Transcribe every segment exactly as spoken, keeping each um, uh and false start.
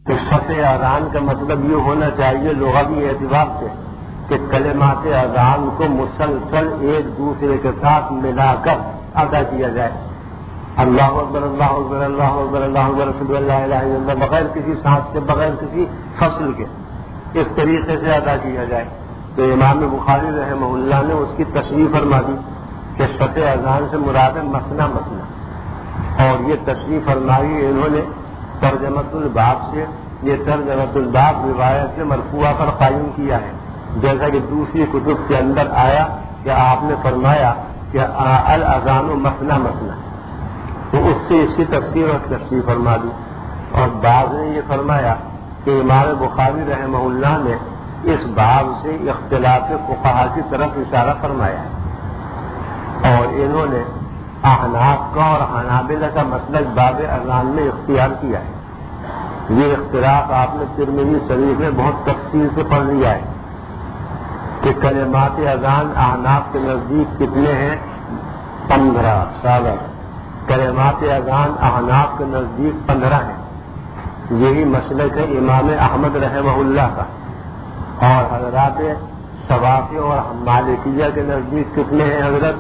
تو شفع اذان کا مطلب یہ ہونا چاہیے لغوی اعتبار سے کہ کلمات اذان کو مسلسل ایک دوسرے کے ساتھ ملا کر ادا کیا جائے. اللہ اکبر اللہ اکبر اللہ اکبر اللہ اکبر اشہد ان لا الہ الا اللہ بغیر کسی سانس کے بغیر کسی فصل کے اس طریقے سے ادا کیا جائے. تو امام بخاری رحمہ اللہ نے اس کی تشریح فرما دی کہ شفع اذان سے مراد ہے مثنی مثنی, اور یہ تشریح فرمائی انہوں نے ترجمۃ الباب سے. یہ ترجمۃ الباب روایت سے مرفوعہ پر قائم کیا ہے, جیسا کہ دوسری کتب کے اندر آیا کہ آپ نے فرمایا کہ الاذان مثنی مثنی, تو اس سے اس کی تفسیر اور تشریح فرما دی. اور بعض نے یہ فرمایا کہ امام بخاری رحمہ اللہ نے اس باب سے اختلاف فقہا کی طرف اشارہ فرمایا ہے, اور انہوں نے احناف کا اور حنابلہ کا مسلک باب اذان میں اختیار کیا ہے. یہ اختلاف آپ نے ترمذی شریف میں بہت تفصیل سے پڑھ لیا ہے کہ کلمات اذان احناف کے نزدیک کتنے ہیں؟ پندرہ سالہ. کلمات اذان احناف کے نزدیک پندرہ ہیں. یہی مسلک ہے امام احمد رحمہ اللہ کا. اور حضرات شوافی اور مالکیہ کے نزدیک کتنے ہیں حضرت؟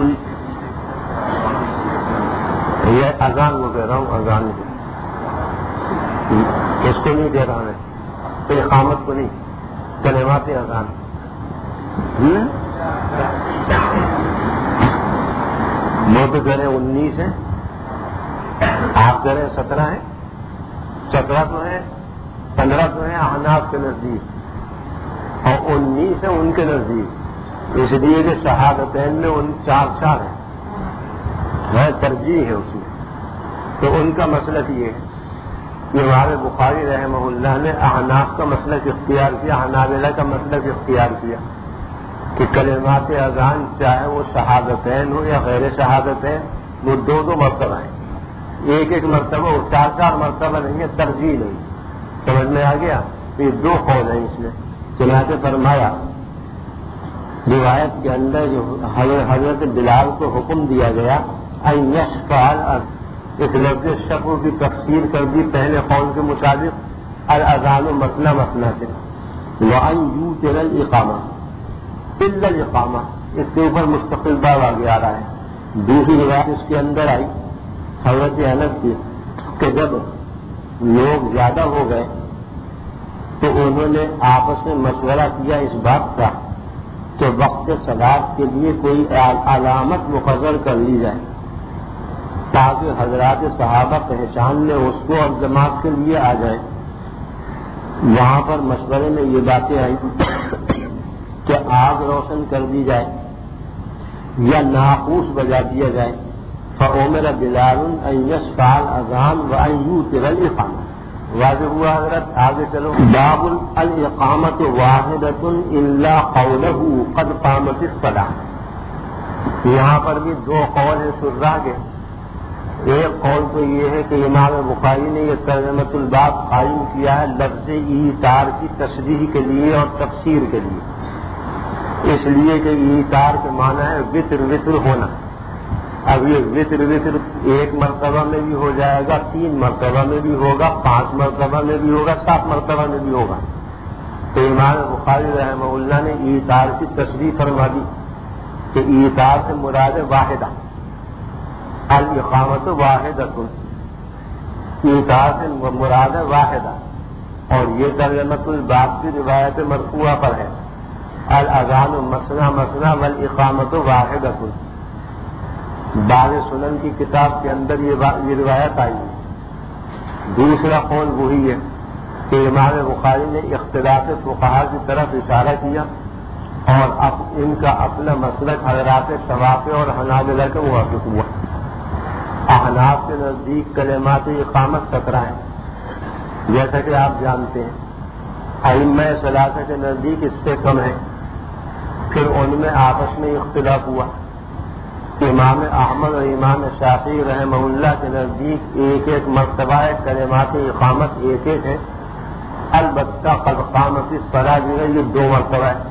یہ اذان کو کہہ رہا ہوں, اذان کو اس کو نہیں کہہ رہا میں, تو اقامت کو نہیں, کلمات اذان. وہ تو کہہ رہے ہیں انیس ہیں, آپ کہہ رہے ہیں سترہ ہیں. سترہ تو ہیں, پندرہ تو ہیں احناف کے نزدیک, اور انیس ہیں ان کے نزدیک, اس لیے کہ شہادتین میں ان چار چار ہیں, ترجیح ہے اس میں. تو ان کا مسلک یہ ہے کہ امام بخاری رحمہ اللہ نے احناف کا مسلک اختیار کیا, حنابلہ کا مسلک اختیار کیا کہ کلمات اذان چاہے وہ شہادتین ہو یا غیر شہادتین, وہ دو دو مرتبہ ہیں. ایک ایک مرتبہ اور چار چار مرتبہ نہیں ہے, ترجیح نہیں. سمجھ میں آ گیا؟ یہ دو قول ہیں اس میں. چنانچہ فرمایا روایت کے اندر جو حضرت بلال کو حکم دیا گیا ان یشفع اس لفظ شفع کی تفسیر کر دی پہلے قول کے مطابق الاذان مثنی مثنی سے, وان یوتر الاقامہ الا الاقامہ, اس کے اوپر مستقل باب آگے آ رہا ہے. دوسری روایت اس کے اندر آئی حضرت انس کی کہ جب لوگ زیادہ ہو گئے تو انہوں نے آپس میں مشورہ کیا اس بات کا کہ وقت صلاۃ کے لیے کوئی علامت مقرر کر لی جائے تاکہ حضرات صحابہ پہچان لیں اس کو اور جماعت کے لیے آ جائیں. وہاں پر مشورے میں یہ باتیں آئیں کہ آگ روشن کر دی جائے یا ناقوس بجا دیا جائے. فأمر بلال ان یشفع الاذان وان یوتر الاقامہ. واضح ہوا حضرت؟ آگے چلو. باب الاقامۃ واحدۃ الا قولہ قد قامت الصلاۃ. یہاں پر بھی دو قول ہیں شراح کے. ایک قول تو یہ ہے کہ امام بخاری نے یہ ترجمۃ الباب قائم کیا ہے لفظ ایثار کی تشریح کے لیے اور تفسیر کے لیے, اس لیے کہ ایثار کے معنی ہے وطر وطر ہونا. اب یہ وطر وطر ایک مرتبہ میں بھی ہو جائے گا, تین مرتبہ میں بھی ہوگا, پانچ مرتبہ میں بھی ہوگا, سات مرتبہ میں بھی ہوگا. تو امام بخاری رحمہ اللہ نے ایثار کی تشریح فرما دی کہ ایثار سے مراد واحدہ, الاقامۃ واحدۃ, ایثار سے مراد واحدہ. اور یہ ترجمۃ الباب کی روایت مرفوعہ پر ہے الاذان مثنی مثنی والاقامۃ واحدۃ. بعض سنن کی کتاب کے اندر یہ روایت آئی ہے. دوسرا قول وہی ہے کہ امام بخاری نے اختلاف فقہا کی طرف اشارہ کیا اور اب ان کا اپنا مسلک حضرات شوافی اور حنابلہ کے موافق ہوا. احناف کے نزدیک کلمات اقامت سترہ ہیں جیسا کہ آپ جانتے ہیں. ائمہ ثلاثہ کے نزدیک اس سے کم ہے. پھر ان میں آپس میں اختلاف ہوا. امام احمد اور امام شافعی رحمہ اللہ کے نزدیک ایک ایک مرتبہ ہے کلمات اقامت ایک ایک ہے. البتہ قد قامت الصلاۃ جو ہے یہ دو مرتبہ ہے.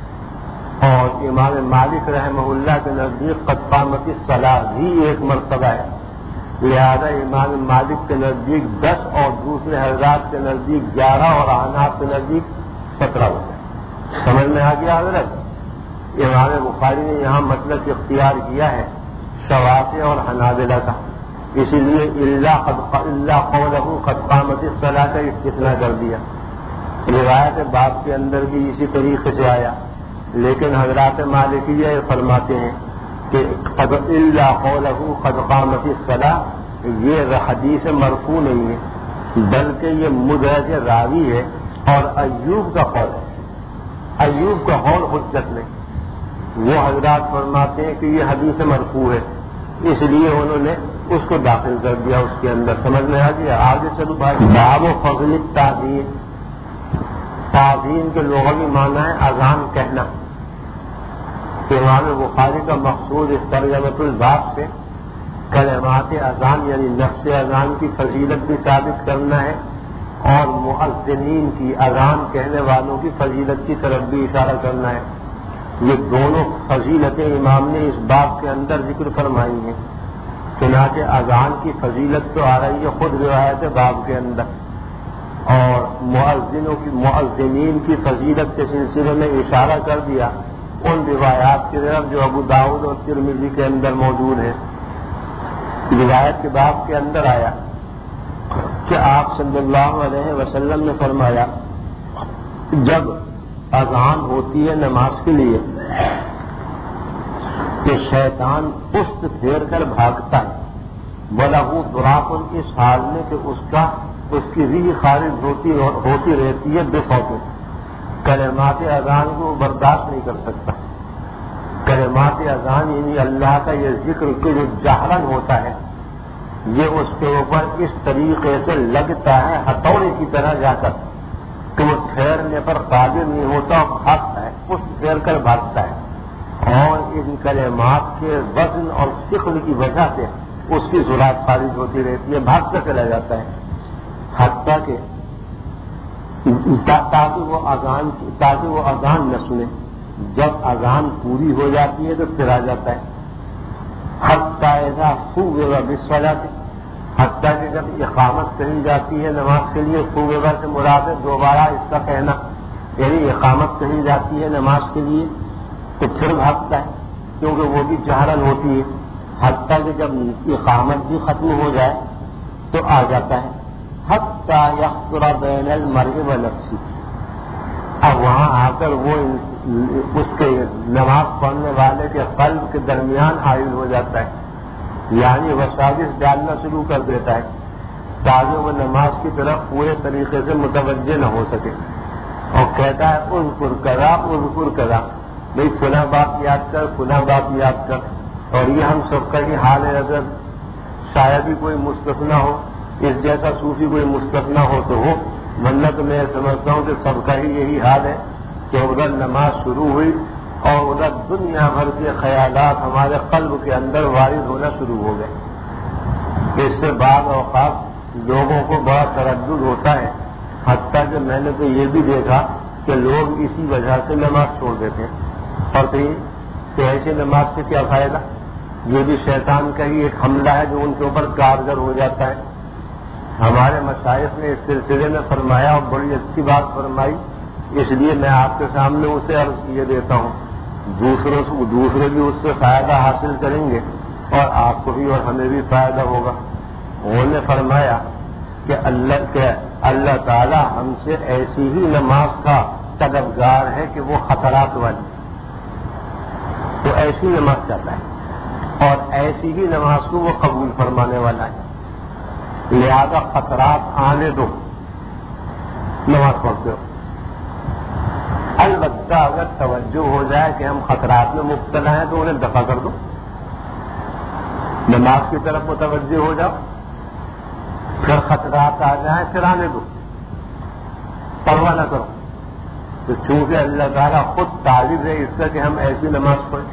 اور امام مالک رحمہ اللہ کے نزدیک قد قامت الصلاۃ بھی ایک مرتبہ ہے. لہذا امام مالک کے نزدیک دس اور دوسرے حضرات کے نزدیک گیارہ اور احناف کے نزدیک سترہ ہو گئے. سمجھ میں آ گیا حضرت؟ امام بخاری نے یہاں مطلب اختیار کیا ہے شوافی اور حنابلہ کا، اسی لیے اللہ قولہ قد قامت الصلاۃ کا استثناء کر دیا. روایت باب کے اندر بھی اسی طریقے سے آیا، لیکن حضرات مالکیہ فرماتے ہیں کہ قد اللہ قولہ قد قامت الصلاۃ یہ حدیث مرفوع نہیں ہے، بلکہ یہ مدرج راوی ہے اور ایوب کا قول ہے. ایوب کا قول حجت نہیں. وہ حضرات فرماتے ہیں کہ یہ حدیث مرفوع ہے، اس لیے انہوں نے اس کو داخل کر دیا اس کے اندر. سمجھ میں آ گیا؟ آگے چلو بات. باب و فضل التعظیم. تعظیم کے لغوی معنی ہے اذان کہنا. امام بخاری کا مقصود اس ترجمۃ الباب سے کلمات اذان یعنی نفس اذان کی فضیلت بھی ثابت کرنا ہے اور مؤذنین کی اذان کہنے والوں کی فضیلت کی طرف بھی اشارہ کرنا ہے. یہ دونوں فضیلتیں امام نے اس باب کے اندر ذکر فرمائی ہیں. چنانچہ اذان کی فضیلت تو آ رہی ہے خود روایت باب کے اندر، اور مؤذنوں کی مؤذنین کی فضیلت کے سلسلے میں اشارہ کر دیا ان روایات کی طرف جو ابو داؤد اور ترمذی کے اندر موجود ہیں. روایت کے باب کے اندر آیا کہ آپ صلی اللہ علیہ وسلم نے فرمایا جب اذان ہوتی ہے نماز کے لیے کہ شیطان پشت پھیر کر بھاگتا ہے، وَلَهُ دُرَاقٌ اس حال میں کہ اس کا اس کی ریح خارج ہوتی ہوتی رہتی ہے بے صوت. کلمات اذان کو برداشت نہیں کر سکتا. کلمات اذان یعنی اللہ کا یہ ذکر کہ جو جہرن ہوتا ہے یہ اس کے اوپر اس طریقے سے لگتا ہے ہتھوڑے کی طرح جا کر کہ وہ ٹھہرنے پر قادر نہیں ہوتا اور بھاگتا ہے، اس ٹھہر کر بھاگتا ہے. اور ان کلمات کے وزن اور ثقل کی وجہ سے اس کی ذرات خارج ہوتی رہتی ہے، بھاگتا چلا جاتا ہے حتیٰ کہ تاکہ وہ اذان تاکہ وہ اذان نہ سنے. جب اذان پوری ہو جاتی ہے تو پھر آ جاتا ہے. حتیٰ اذا صُوِّبَ بِالصَّلَاةِ حتیٰ کہ جب اقامت کہی جاتی ہے نماز کے لیے، صُوِّبَ سے مراد ہے دوبارہ اس کا کہنا، یعنی اقامت کہی جاتی ہے نماز کے لیے تو پھر بھاگتا ہے کیونکہ وہ بھی جہرن ہوتی ہے. حتیٰ کہ جب اقامت بھی ختم ہو جائے تو آ جاتا ہے. حتیٰ یحضر بین المرء ونفسہ اب وہاں آ کر وہ اس کے نماز پڑھنے والے کے قلب کے درمیان حائل ہو جاتا ہے، یعنی وساوس ڈالنا شروع کر دیتا ہے تاکہ وہ نماز کی طرف پورے طریقے سے متوجہ نہ ہو سکے. اور کہتا ہے اذکر کذا اذکر کذا، بھائی فلاں بات یاد کر فلاں بات یاد کر. اور یہ ہم سب کا ہی حال ہے. اگر شاید ہی کوئی مستثنیٰ ہو، اس جیسا صوفی کوئی مستثنیٰ ہو تو ہو، ورنہ تو میں سمجھتا ہوں کہ سب کا ہی یہی حال ہے کہ ادھر نماز شروع ہوئی اور ادھر دنیا بھر کے خیالات ہمارے قلب کے اندر وارد ہونا شروع ہو گئے. اس سے بعض اوقات لوگوں کو بڑا تردد ہوتا ہے، حتیٰ کہ میں نے تو یہ بھی دیکھا کہ لوگ اسی وجہ سے نماز چھوڑ دیتے ہیں. اور پھر کہ ایسی نماز سے کیا فائدہ؟ یہ بھی شیطان کا ہی ایک حملہ ہے جو ان کے اوپر کارگر ہو جاتا ہے. ہمارے مشائخ نے اس سلسلے میں فرمایا اور بڑی اچھی بات فرمائی، اس لیے میں آپ کے سامنے اسے عرض کیے دیتا ہوں. دوسروں سے دوسرے بھی اس سے فائدہ حاصل کریں گے اور آپ کو بھی اور ہمیں بھی فائدہ ہوگا. انہوں نے فرمایا کہ اللہ کے اللہ تعالی ہم سے ایسی ہی نماز کا طلبگار ہے کہ وہ خطرات والی، تو ایسی نماز چاہتا ہے اور ایسی ہی نماز کو وہ قبول فرمانے والا ہے. لہذا خطرات آنے دو، نماز پڑھتے ہو. البتہ اگر توجہ ہو جائے کہ ہم خطرات میں مبتلا ہیں تو انہیں دفع کر دو، نماز کی طرف متوجہ ہو جاؤ. پھر خطرات آ جائیں پھر آنے دو، پرواہ نہ کرو. تو چونکہ اللہ تعالیٰ خود طالب ہے اس کا کہ ہم ایسی نماز پڑھیں.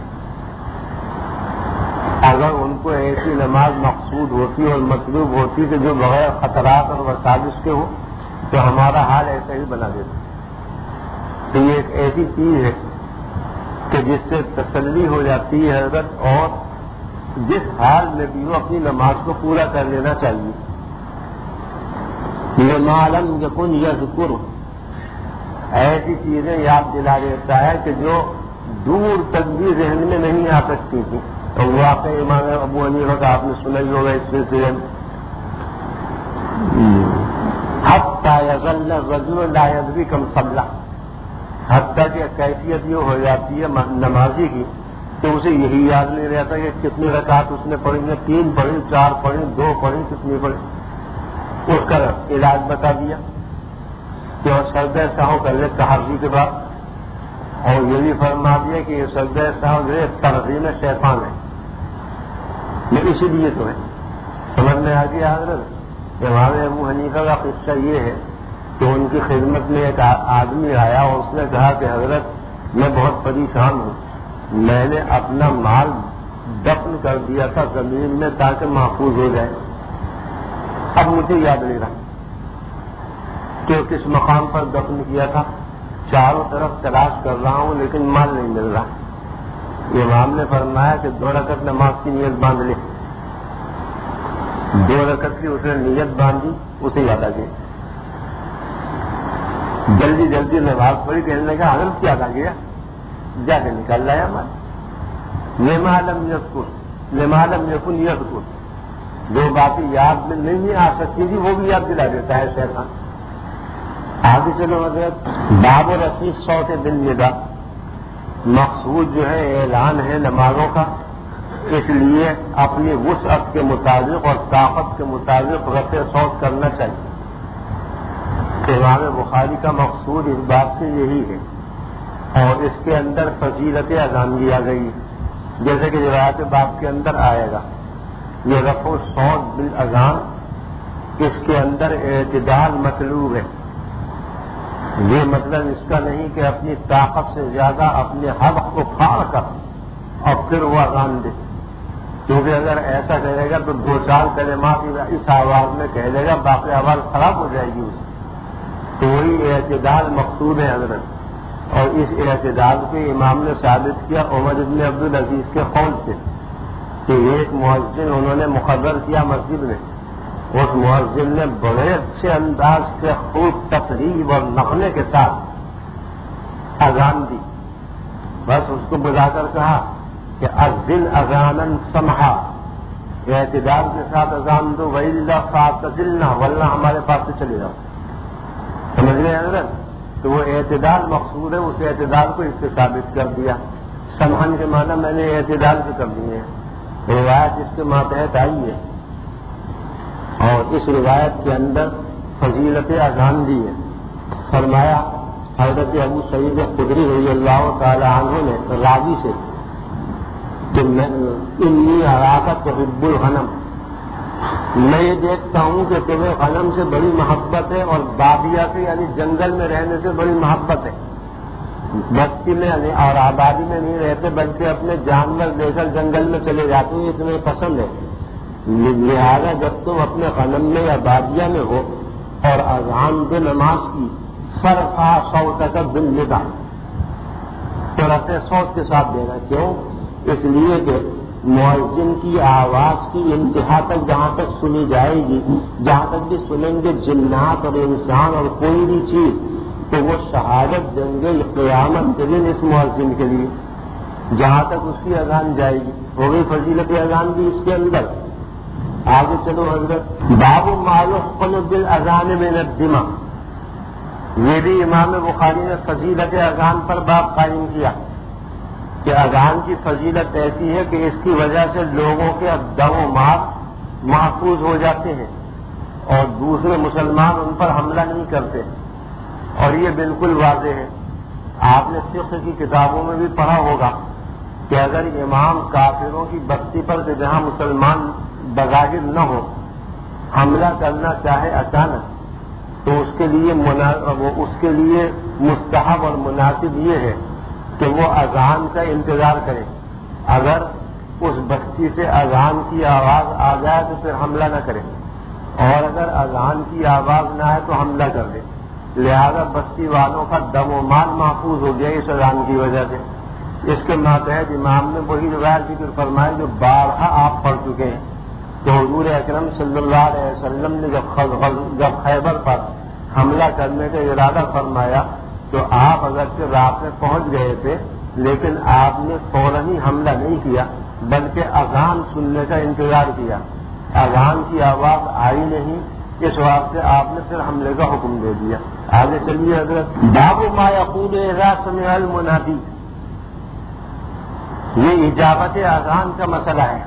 اگر ان کو ایسی نماز مقصود ہوتی اور مطلوب ہوتی کہ جو بغیر خطرات اور وسائل کے ہو تو ہمارا حال ایسا ہی بنا دیتا. تو یہ ایک ایسی چیز ہے کہ جس سے تسلی ہو جاتی ہے حضرت، اور جس حال میں بھی ہو اپنی نماز کو پورا کر لینا چاہیے. لما لم یکن یذکر، ایسی چیزیں یاد دلا دیتا ہے کہ جو دور تک بھی ذہن میں نہیں آ سکتی تھی. تو واقع امام ابو حنیفہ کا آپ نے سنا ہی ہوگا اس سلسلے میں. حتی یظل الرجل لا یدری کم صلی، حتیٰ کہ کیفیت یہ ہو جاتی ہے نمازی کی کہ اسے یہی یاد نہیں رہتا کہ کتنی رکعت اس نے پڑھی ہیں، تین پڑھی، چار پڑھی، دو پڑھی، کتنی پڑھی. اس کا علاج بتا دیا کہ وہ سجدہ سہو کر لے تحری کے بعد، اور یہ بھی فرما دیا کہ یہ سجدہ سہو جو ہے ترغیم شیطان ہے. یہ اسی لیے تو ہے. سمجھ میں آ گیا حضرت. امام ابو حنیفہ کا قصہ یہ ہے کہ ان کی خدمت میں ایک آدمی آیا اور اس نے کہا کہ حضرت میں بہت پریشان ہوں، میں نے اپنا مال دفن کر دیا تھا زمین میں تاکہ محفوظ ہو جائے، اب مجھے یاد نہیں رہا کہ کس مقام پر دفن کیا تھا، چاروں طرف تلاش کر رہا ہوں لیکن مال نہیں مل رہا. امام نے فرمایا کہ دو رکعت نماز کی نیت باندھ لے. دو رکعت کی اس نے نیت باندھی، اسے یاد آ گئی. جلدی جلدی نماز پڑھی، کہنے لگا حضرت یاد آ گیا، جا کے نکال لایا مال. لما لم یذکر لما لم یکن یذکر، جو باتیں یاد میں نہیں آ سکتی تھی وہ بھی یاد دلا دیتا ہے شیطان. آگے چلو حضرت. باب رفیع صوت بالنداء، مقصود جو ہے اعلان ہے نمازوں کا، اس لیے اپنی وسعت کے مطابق اور طاقت کے مطابق رفع صوت کرنا چاہیے. امام بخاری کا مقصود اس بات سے یہی ہے، اور اس کے اندر فضیلت اذان دیا گئی جیسے کہ روایت باب کے اندر آئے گا. یہ رفع صوت بالاذان، اس کے اندر اعتدال مطلوب ہے. یہ مطلب اس کا نہیں کہ اپنی طاقت سے زیادہ اپنے حلق کو پھاڑ کر اور پھر وہ اذان دے، کیونکہ اگر ایسا کرے گا تو دو چار کلمات اس آواز میں کہہ دے گا، باقی آواز خراب ہو جائے گی اس. تو وہی اعتدال مقصود ہے حضرت. اور اس اعتدال پہ امام نے ثابت کیا عمر ابن عبدالعزیز کے قول سے کہ ایک مؤذن انہوں نے مقرر کیا مسجد میں، اس مؤذن نے بڑے اچھے انداز سے خوب تقریب اور نغمے کے ساتھ اذان دی. بس اس کو بلا کر کہا کہ اذن اذانن سمحا، اعتدال کے ساتھ اذان دو، وَإِلَّا فَاعْتَزِلْنَا، ورنہ ہمارے پاس سے چلے جاؤ. سمجھ گئے حضرت. تو وہ اعتدال مقصود ہے، اس اعتدال کو اس سے ثابت کر دیا. سمحن کے معنی میں نے اعتدال سے کر دیے ہیں. روایت اس کے ماتحت آئی ہے، اور اس روایت کے اندر فضیلت اذان دی ہے. فرمایا حضرت ابو سعید خدری رضی اللہ تعالی عنہ نے راوی سے کہ انی اراک تحب الغنم، میں یہ دیکھتا ہوں کہ تمہیں غنم سے بڑی محبت ہے اور بادیہ سے یعنی جنگل میں رہنے سے بڑی محبت ہے. بستی میں اور آبادی میں نہیں رہتے بلکہ اپنے جانور لے کر جنگل میں چلے جاتے ہیں، یہ تمہیں پسند ہے. لہذا جب تم اپنے غنم میں یا بادیہ میں ہو اور اذان دے نماز کی، فرفع صوتک بالنداء، تو رفع صوت کے ساتھ دینا. کیوں؟ اس لیے کہ مؤذن کی آواز کی انتہا تک جہاں تک سنی جائے گی، جہاں تک بھی سنیں گے جنات اور انسان اور کوئی بھی چیز، تو وہ شہادت دیں گے قیامت کے دن اس مؤذن کے لیے، جہاں تک اس کی اذان جائے گی. وہ بھی فضیلت اذان بھی اس کے اندر. آگے چلو حضرت. باب ما يحقن بالاذان من الدماء، یہ بھی امام بخاری نے فضیلت اذان پر باب قائم کیا کہ اذان کی فضیلت ایسی ہے کہ اس کی وجہ سے لوگوں کے دم و مال محفوظ ہو جاتے ہیں اور دوسرے مسلمان ان پر حملہ نہیں کرتے. اور یہ بالکل واضح ہے. آپ نے فقہ کی کتابوں میں بھی پڑھا ہوگا کہ اگر امام کافروں کی بستی پر کہ جہاں مسلمان بظاہر نہ ہو حملہ کرنا چاہے اچانک، تو اس کے لیے منا... اس کے لیے مستحب اور مناسب یہ ہے کہ وہ اذان کا انتظار کرے. اگر اس بستی سے اذان کی آواز آ جائے تو پھر حملہ نہ کرے، اور اگر اذان کی آواز نہ آئے تو حملہ کر دے. لہذا بستی والوں کا دم و مال محفوظ ہو گیا اس اذان کی وجہ سے. اس کے ماتحت امام نے وہی روایت ذکر فرمائی جو بارہا آپ پڑھ چکے ہیں کہ حضور اکرم صلی اللہ علیہ وسلم نے جب جب خیبر پر حملہ کرنے کا ارادہ فرمایا تو آپ اگرچہ رات میں پہنچ گئے تھے لیکن آپ نے فوراً ہی حملہ نہیں کیا بلکہ اذان سننے کا انتظار کیا. اذان کی آواز آئی نہیں، اس واسطے آپ نے پھر حملے کا حکم دے دیا. آگے چلیے حضرت. باب ما یقول اذا سمع المنادی، یہ اجابت اذان کا مسئلہ ہے.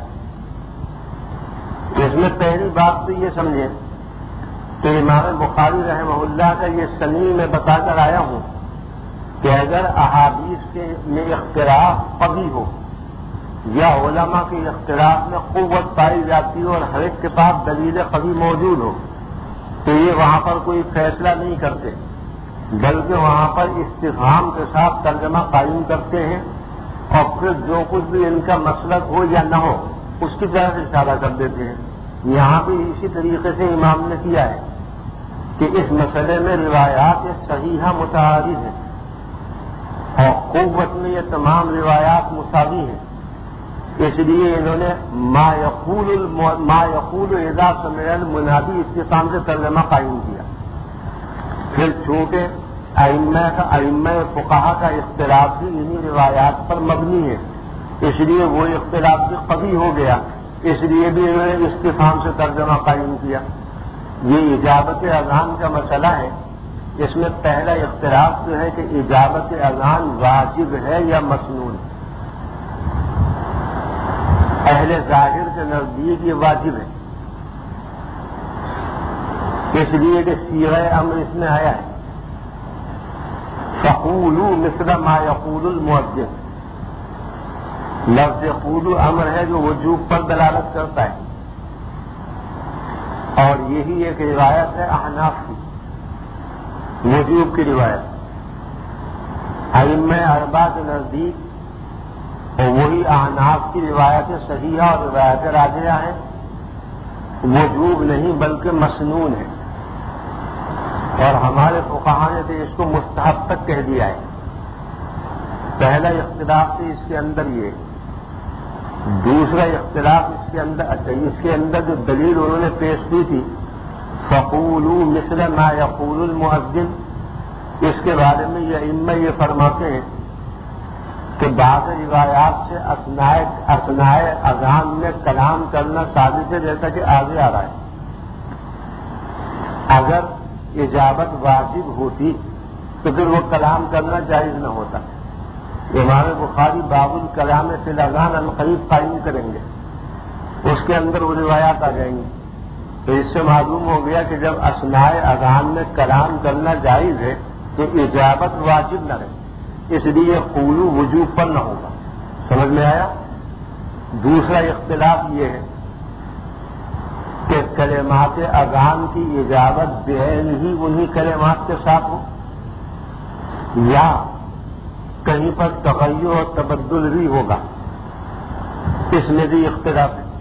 اس میں پہلی بات تو یہ سمجھیں کہ امام بخاری رحمہ اللہ کا یہ سنی میں بتا کر آیا ہوں کہ اگر احادیث کے میں اختلاف قوی ہو یا علماء کے اختلاف میں قوت پائی جاتی ہو اور ہر ایک کے پاس دلیل قوی موجود ہو تو یہ وہاں پر کوئی فیصلہ نہیں کرتے بلکہ وہاں پر استفہام کے ساتھ ترجمہ قائم کرتے ہیں اور پھر جو کچھ بھی ان کا مسلک ہو یا نہ ہو اس کی طرف اشارہ کر دیتے ہیں. یہاں بھی اسی طریقے سے امام نے کیا ہے کہ اس مسئلے میں روایات صحیحہ متعارض ہیں اور قوت میں یہ تمام روایات مساوی ہیں. اس لیے انہوں نے ما یقول ما یقول اذا سمع المنادی استفہام سے ترجمہ قائم کیا. پھر چونکہ ائمہ کا ائمہ فقہا کا اختلاف بھی انہی روایات پر مبنی ہے اس لیے وہ اختلاف بھی قوی ہو گیا، اس لیے بھی انہوں نے استفہام سے ترجمہ قائم کیا. یہ اجابت اذان کا مسئلہ ہے. اس میں پہلا اختلاف جو ہے کہ اجابت اذان واجب ہے یا مسنون. اہل ظاہر کے نزدیک یہ واجب ہے اس لیے کہ صیغہ امر اس میں آیا ہے فقولوا مثل ما یقول المؤذن. لفظ قولوا امر ہے جو وجوب پر دلالت کرتا ہے اور یہی ایک روایت ہے احناف کی، وجوب کی روایت. ائمہ اربعہ کے نزدیک اور وہی احناف کی روایت صحیحہ اور روایت راجحہ ہیں، وجوب نہیں بلکہ مسنون ہے. اور ہمارے فقہا نے تو اس کو مستحب تک کہہ دیا ہے. پہلا اختلاف تو اس کے اندر یہ. دوسرا اختلاف اس کے اندر اچھا اس کے اندر جو دلیل انہوں نے پیش کی تھی فقولوا مثل ما یقول المؤذن، اس کے بارے میں یہ ائمہ یہ فرماتے ہیں کہ بعض روایات سے اثناء اثناء اذان میں کلام کرنا ثابت ہے جیسا کہ آگے آ رہا ہے. اگر اجابت واجب ہوتی تو پھر وہ کلام کرنا جائز نہ ہوتا. امام بخاری باب الکلام فی الاذان القریب قائم کریں گے، اس کے اندر وہ روایات آ جائیں گی. تو اس سے معلوم ہو گیا کہ جب اثناء اذان میں کلام کرنا جائز ہے تو اجابت واجب نہ رہے، اس لیے قولوا وجوب پر نہ ہوگا. سمجھ میں آیا؟ دوسرا اختلاف یہ ہے کہ کلمات اذان کی اجابت بعین ہی انہی کلمات کے ساتھ ہو یا کہیں پر تغیر اور تبدل بھی ہوگا. اس میں بھی اختلاف ہے.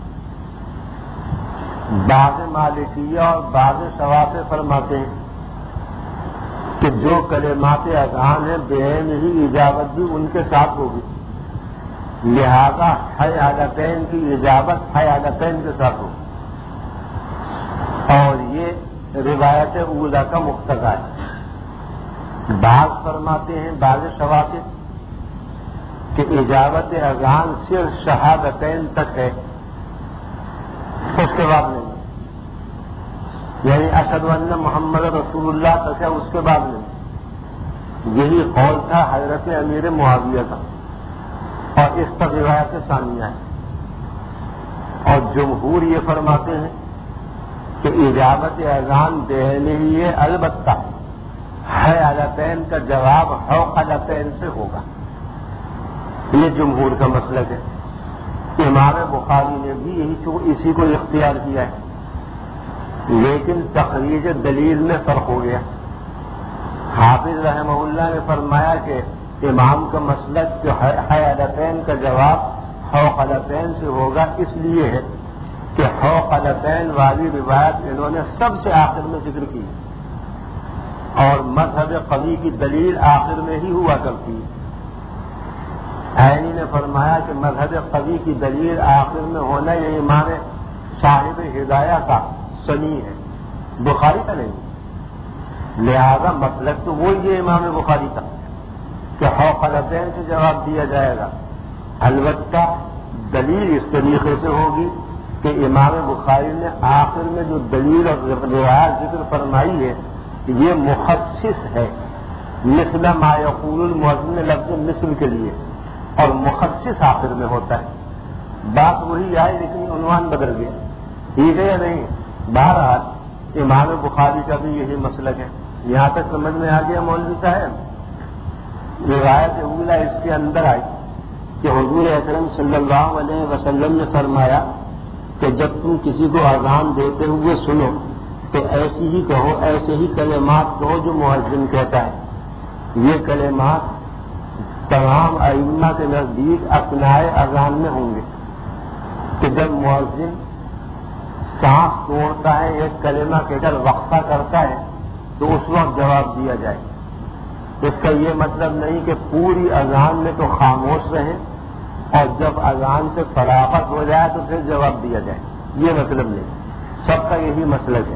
بعض مالکیہ اور بعض شوافع فرماتے ہیں کہ جو کلمات اذان ہیں بعین ہی اجابت بھی ان کے ساتھ ہوگی، لہذا حیالتین کی اجابت حیالتین کے ساتھ ہوگی. اور یہ روایت اولا کا مقتضا ہے. بعض فرماتے ہیں بعض شوافع کہ اجابت اذان صرف شہادتین تک ہے، اس کے بعد نہیں. یعنی اشہد ان محمد رسول اللہ تک ہے، اس کے بعد نہیں. یہی قول تھا حضرت امیر معاویہ کا اور اس پر روایت ثانیہ ہے. اور جمہور یہ فرماتے ہیں کہ اجابت اذان دینے ہی ہے، البتہ حیالتین کا جواب حوقلتین سے ہوگا. یہ جمہور کا مسلک ہے. امام بخاری نے بھی یہی اسی کو اختیار کیا ہے، لیکن تخریج دلیل میں فرق ہو گیا. حافظ رحمہ اللہ نے فرمایا کہ امام کا مسلک جو حیالتین کا جواب حوقلتین سے ہوگا اس لیے ہے کہ حوقلتین والی روایت انہوں نے سب سے آخر میں ذکر کی اور مذہب قوی کی دلیل آخر میں ہی ہوا کرتی ہے. عینی نے فرمایا کہ مذہب قوی کی دلیل آخر میں ہونا یہ امام صاحب ہدایہ کا سنی ہے، بخاری کا نہیں، لہذا مطلب تو وہی ہے امام بخاری کا کہ حوقلتین سے جواب دیا جائے گا، البتہ دلیل اس طریقے سے ہوگی کہ امام بخاری نے آخر میں جو دلیل اور روایت ذکر فرمائی ہے یہ مخصص ہے، مثل ما یقول المؤذن لفظ مثل کے لیے، اور مخصص آخر میں ہوتا ہے، بات وہی آئی لیکن عنوان بدل گیا، ٹھیک ہے یا نہیں؟ بہرحال امام بخاری کا بھی یہی مسلک ہے، یہاں تک سمجھ میں آ گیا مولوی صاحب؟ روایت اولا اس کے اندر آئی کہ حضور اکرم صلی اللہ علیہ وسلم نے فرمایا کہ جب تم کسی کو اذان دیتے ہوئے سنو تو ایسی ہی کہو، ایسے ہی کلمات کہو جو مؤذن کہتا ہے۔ یہ کلمات تمام ائمہ کے نزدیک اثنائے اذان میں ہوں گے کہ جب مؤذن سانس توڑتا ہے ایک کلمہ کہہ کر وقفہ کرتا ہے تو اس وقت جواب دیا جائے۔ اس کا یہ مطلب نہیں کہ پوری اذان میں تو خاموش رہیں اور جب اذان سے فراغت ہو جائے تو پھر جواب دیا جائے، یہ مطلب نہیں، سب کا یہی مسلک ہے۔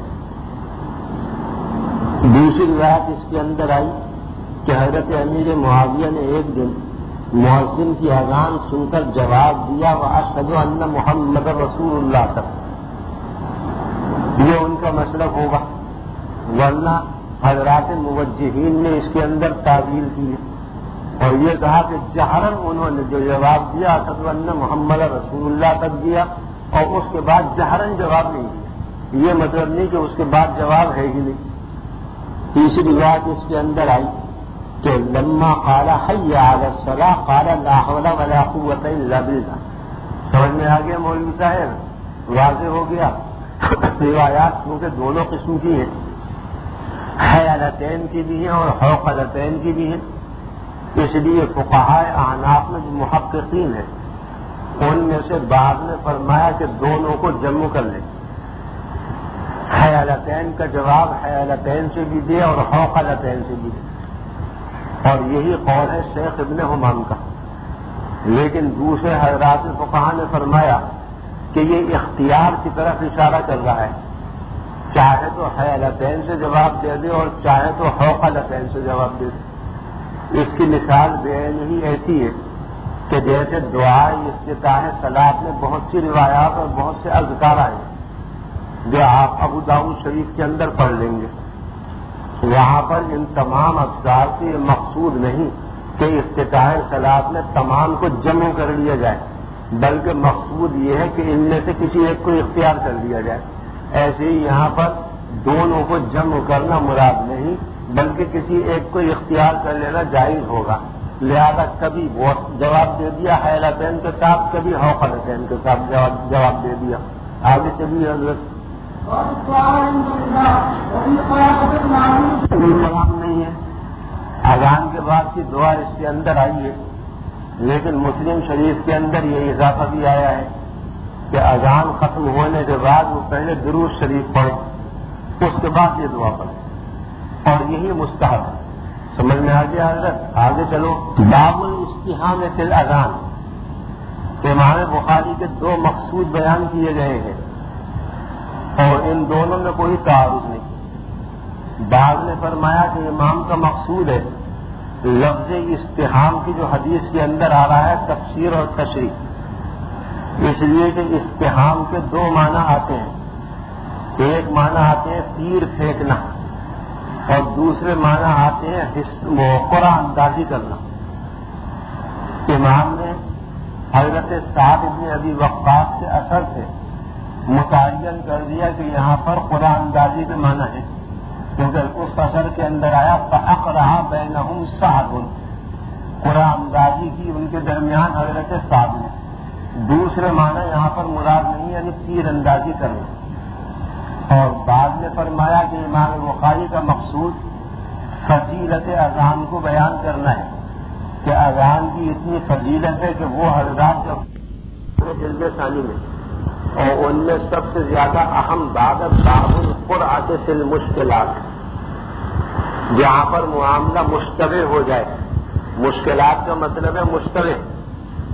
دوسری روایت اس کے اندر آئی کہ حضرت امیر معاویہ نے ایک دن مؤذن کی اذان سن کر جواب دیا واشہد ان محمد رسول اللہ تک، یہ ان کا مسلک ہوگا، ورنہ حضرات موجہین نے اس کے اندر تعبیر کی ہے اور یہ کہا کہ جہرن انہوں نے جو جواب دیا اشہد ان محمد رسول اللہ تک دیا اور اس کے بعد جہرن جواب نہیں دیا، یہ مطلب نہیں کہ اس کے بعد جواب ہے ہی نہیں۔ تیسری بات اس کے اندر آئی کہ لما قال حی علی الصلاۃ قال لا حول ولا قوۃ الا باللہ، سمجھ میں آ گیا مولوی صاحب؟ واضح ہو گیا۔ روایات کیونکہ دونوں قسم کی ہیں، حیالتین کی بھی ہیں اور حوقلتین کی بھی ہیں، اس لیے فقہائے احناف میں جو محققین ہیں ان میں سے بعض نے فرمایا کہ دونوں کو جمع کر لیں، حیالتین کا جواب حیالتین سے بھی دے اور حوقلتین سے بھی دے، اور یہی قول ہے شیخ ابن حمام کا۔ لیکن دوسرے حضرات فقہاء نے فرمایا کہ یہ اختیار کی طرف اشارہ کر رہا ہے، چاہے تو حیالتین سے جواب دے دے اور چاہے تو حوقلتین سے جواب دے دے۔ اس کی مثال بین ہی ایسی ہے کہ جیسے دعائے افتتاح صلاۃ میں بہت سی روایات اور بہت سے اذکار آئے جو آپ ابو داؤد شریف کے اندر پڑھ لیں گے، وہاں پر ان تمام اذکار سے یہ مقصود نہیں کہ افتتاح صلاۃ میں تمام کو جمع کر لیا جائے، بلکہ مقصود یہ ہے کہ ان میں سے کسی ایک کو اختیار کر لیا جائے۔ ایسے ہی یہاں پر دونوں کو جمع کرنا مراد نہیں بلکہ کسی ایک کو اختیار کر لینا جائز ہوگا، لہذا کبھی وہ جواب دے دیا حیالتین کے ساتھ، کبھی حوقلتین کے ساتھ جواب دے دیا۔ آگے چلیے حضرت۔ کوئی کلام نہیں ہے، اذان کے بعد کی دعا اس کے اندر آئی ہے، لیکن مسلم شریف کے اندر یہ اضافہ بھی آیا ہے کہ اذان ختم ہونے کے بعد وہ پہلے درود شریف پڑھے اس کے بعد یہ دعا پڑھے، اور یہی مستحب ہے۔ سمجھ میں آ گیا حضرت؟ آگے چلو۔ باب الاستحام فی الاذان، امام بخاری کے دو مقصود بیان کیے گئے ہیں اور ان دونوں میں کوئی تعارض نہیں۔ بعض نے فرمایا کہ امام کا مقصود ہے لفظ استحام کی جو حدیث کے اندر آ رہا ہے تفسیر اور تشریح، اس لیے کہ استحام کے دو معنی آتے ہیں، ایک معنی آتے ہیں تیر پھینکنا اور دوسرے معنی آتے ہیں قرآن اندازی کرنا۔ امام نے حضرت سعد بن ابی وقاص کے اثر سے متعین کر دیا کہ یہاں پر قرآن اندازی کے معنی ہے، کیونکہ اس اثر کے اندر آیا فَأَقْرَعَ بَيْنَهُمْ سَعْدٌ، قرآن اندازی کی ان کے درمیان حضرت سعد نے۔ دوسرے معنی یہاں پر مراد نہیں یعنی تیر اندازی کرنا۔ اور بعد میں فرمایا کہ امام بخاری کا مقصود فضیلت اذان کو بیان کرنا ہے کہ اذان کی اتنی فضیلت ہے کہ وہ حضرات جو جلد ثانی میں اور ان میں سب سے زیادہ اہم باب باب القرعۃ فی المشکلات، جہاں پر معاملہ مشتبہ ہو جائے، مشکلات کا مطلب ہے مشتبہ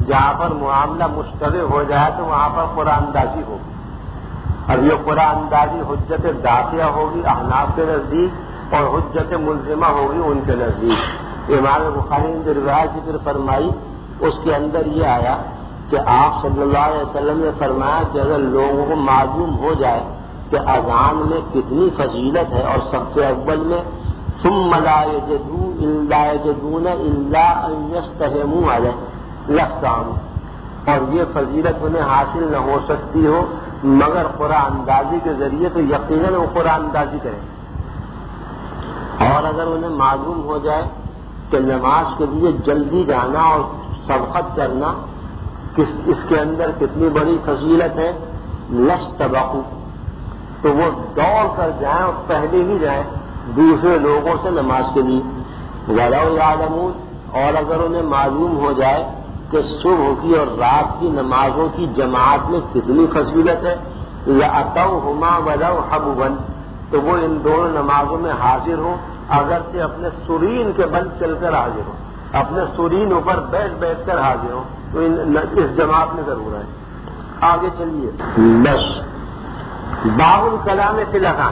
جہاں پر معاملہ مشتبہ ہو جائے تو وہاں پر قرآن اندازی ہوگی. اب یہ قرآن اندازی حجت دافعہ ہوگی احناف کے نزدیک اور حجت ملزمہ ہوگی ان کے نزدیک. امام بخاری نے جو روایت ذکر فرمائی اس کے اندر یہ آیا کہ آپ صلی اللہ علیہ وسلم نے فرمایا کہ اگر لوگوں کو معلوم ہو جائے کہ اذان میں کتنی فضیلت ہے اور سب سے اول میں ثم لا یجدون الا یجدون الا ان یستهموا علیہ لستعموا، اور یہ فضیلت انہیں حاصل نہ ہو سکتی ہو مگر قرآن اندازی کے ذریعے، تو یقیناً وہ قرآن اندازی کریں. اور اگر انہیں معلوم ہو جائے کہ نماز کے لیے جلدی جانا اور سبقت کرنا اس کے اندر کتنی بڑی فضیلت ہے، لستبقوا، تو وہ دوڑ کر جائیں اور پہلے ہی جائیں دوسرے لوگوں سے نماز کے لیے. ولو یعلمون، اور اگر انہیں معلوم ہو جائے کہ صبح کی اور رات کی نمازوں کی جماعت میں کتنی فضیلت ہے، لأتوہما ولو حبوا، تو وہ ان دونوں نمازوں میں حاضر ہوں اگرچہ اپنے سرین کے بل چل کر حاضر ہوں، اپنے سرین اوپر بیٹھ بیٹھ کر حاضر ہوں، تو اس جماعت میں ضرور ہے. آگے چلیے. بس باب الکلام فی الاذان،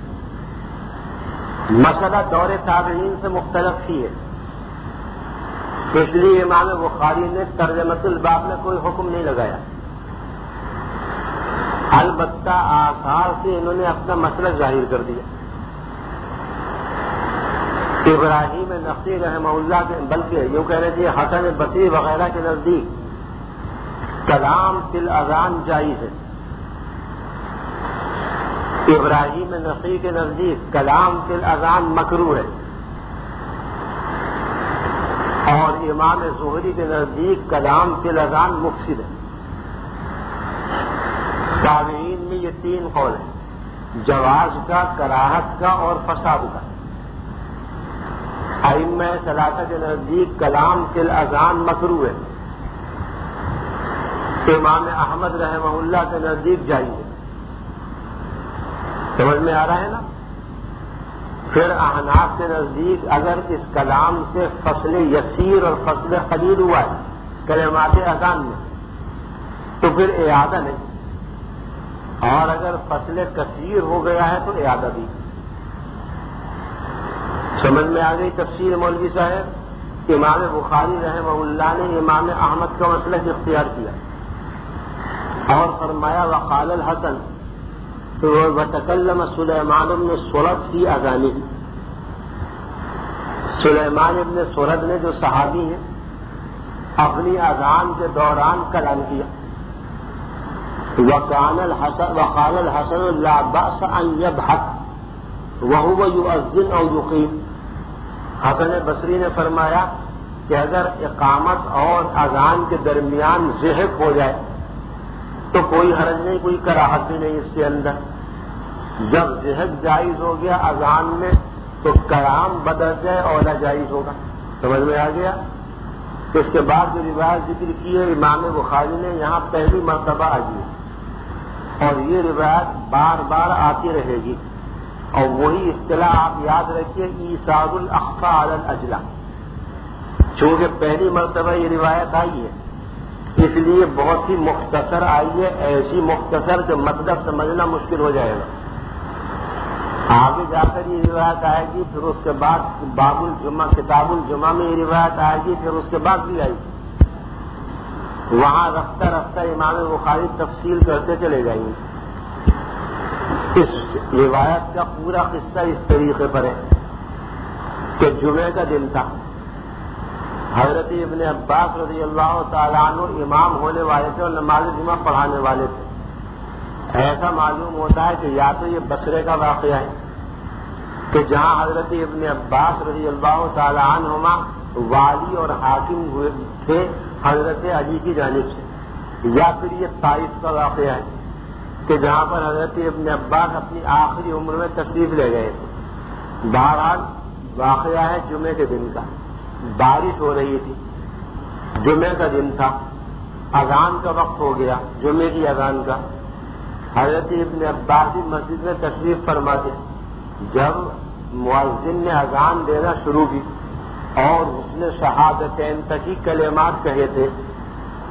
مسئلہ دور تابعین سے مختلف ہی ہے، اس لیے امام بخاری نے ترجمۃ الباب میں کوئی حکم نہیں لگایا. البتہ آثار سے انہوں نے اپنا مسئلہ ظاہر کر دیا. ابراہیم نقی رحمہ اللہ کے، بلکہ یوں کہہ رہے تھے حسن بصری وغیرہ کے نزدیک کلام فی الاذان جائز ہے. ابراہیم نقی کے نزدیک کلام فی الاذان مکروہ ہے، اور امام زہری کے نزدیک کلام فی الاذان مفسد ہے. تابعین میں یہ تین قول ہیں، جواز کا، کراہت کا اور فساد کا. ائمہ ثلاثہ کے نزدیک کلام فی الاذان مکروہ ہے، امام احمد رحمہ اللہ کے نزدیک جائز ہے. سمجھ میں آ رہا ہے نا؟ پھر احناف کے نزدیک اگر اس کلام سے فصل یسیر اور فصل قلیل ہوا ہے کلمات اذان میں تو پھر اعادہ نہیں، اور اگر فصل کثیر ہو گیا ہے تو اعادہ بھی. سمجھ میں آ گئی تفسیر مولوی صاحب؟ امام بخاری رحمہ اللہ نے امام احمد کا مسلک اختیار کیا اور فرمایا وقال الحسن وتکلم سلیمان بن سرد فی اذانہ، سلیمان ابن سرد نے جو صحابی ہیں اپنی اذان کے دوران کلام کیا. وقال الحسن وقال الحسن لا بأس ان يضحك وهو يؤذن او يقيم. حسن بصری نے فرمایا کہ اگر اقامت اور اذان کے درمیان ضحک ہو جائے تو کوئی حرج نہیں، کوئی کراہت بھی نہیں اس کے اندر. جب ضحک جائز ہو گیا اذان میں تو کلام بدل جائے اور ناجائز ہوگا. سمجھ میں آ گیا؟ اس کے بعد جو روایت ذکر کی ہے امام بخاری نے یہاں پہلی مرتبہ آئی ہے، اور یہ روایت بار بار آتی رہے گی. اور وہی اصطلاح آپ یاد رکھیے، ایثار الاخفى علی الاجلی. چونکہ پہلی مرتبہ یہ روایت آئی ہے اس لیے بہت ہی مختصر آئی ہے، ایسی مختصر کہ مطلب سمجھنا مشکل ہو جائے گا. آگے جا کر یہ روایت آئے گی، پھر اس کے بعد باب الجمعہ کتاب الجمعہ میں یہ روایت آئے گی، پھر اس کے بعد بھی آئے گی. وہاں رفتہ رفتہ امام بخاری تفصیل کرتے چلے جائیں گے. اس روایت کا پورا قصہ اس طریقے پر ہے کہ جمعے کا دن تھا، حضرت ابن عباس رضی اللہ تعالیٰ عنہ امام ہونے والے تھے اور نماز جمعہ پڑھانے والے تھے. ایسا معلوم ہوتا ہے کہ یا تو یہ بصرے کا واقعہ ہے کہ جہاں حضرت ابن عباس رضی اللہ تعالیٰ عنہما والی اور حاکم ہوئے تھے حضرت علی کی جانب سے، یا پھر یہ طائف کا واقعہ ہے کہ جہاں پر حضرت ابن عباس اپنی آخری عمر میں تشریف لے گئے تھے. بہرحال واقعہ ہے جمعے کے دن کا. بارش ہو رہی تھی، جمعے کا دن تھا، اذان کا وقت ہو گیا، جمعے کی اذان کا. حضرت ابن عباس مسجد میں تشریف فرما تھے. جب مؤذن نے اذان دینا شروع کی اور اس نے شہادتین تک ہی کلمات کہے تھے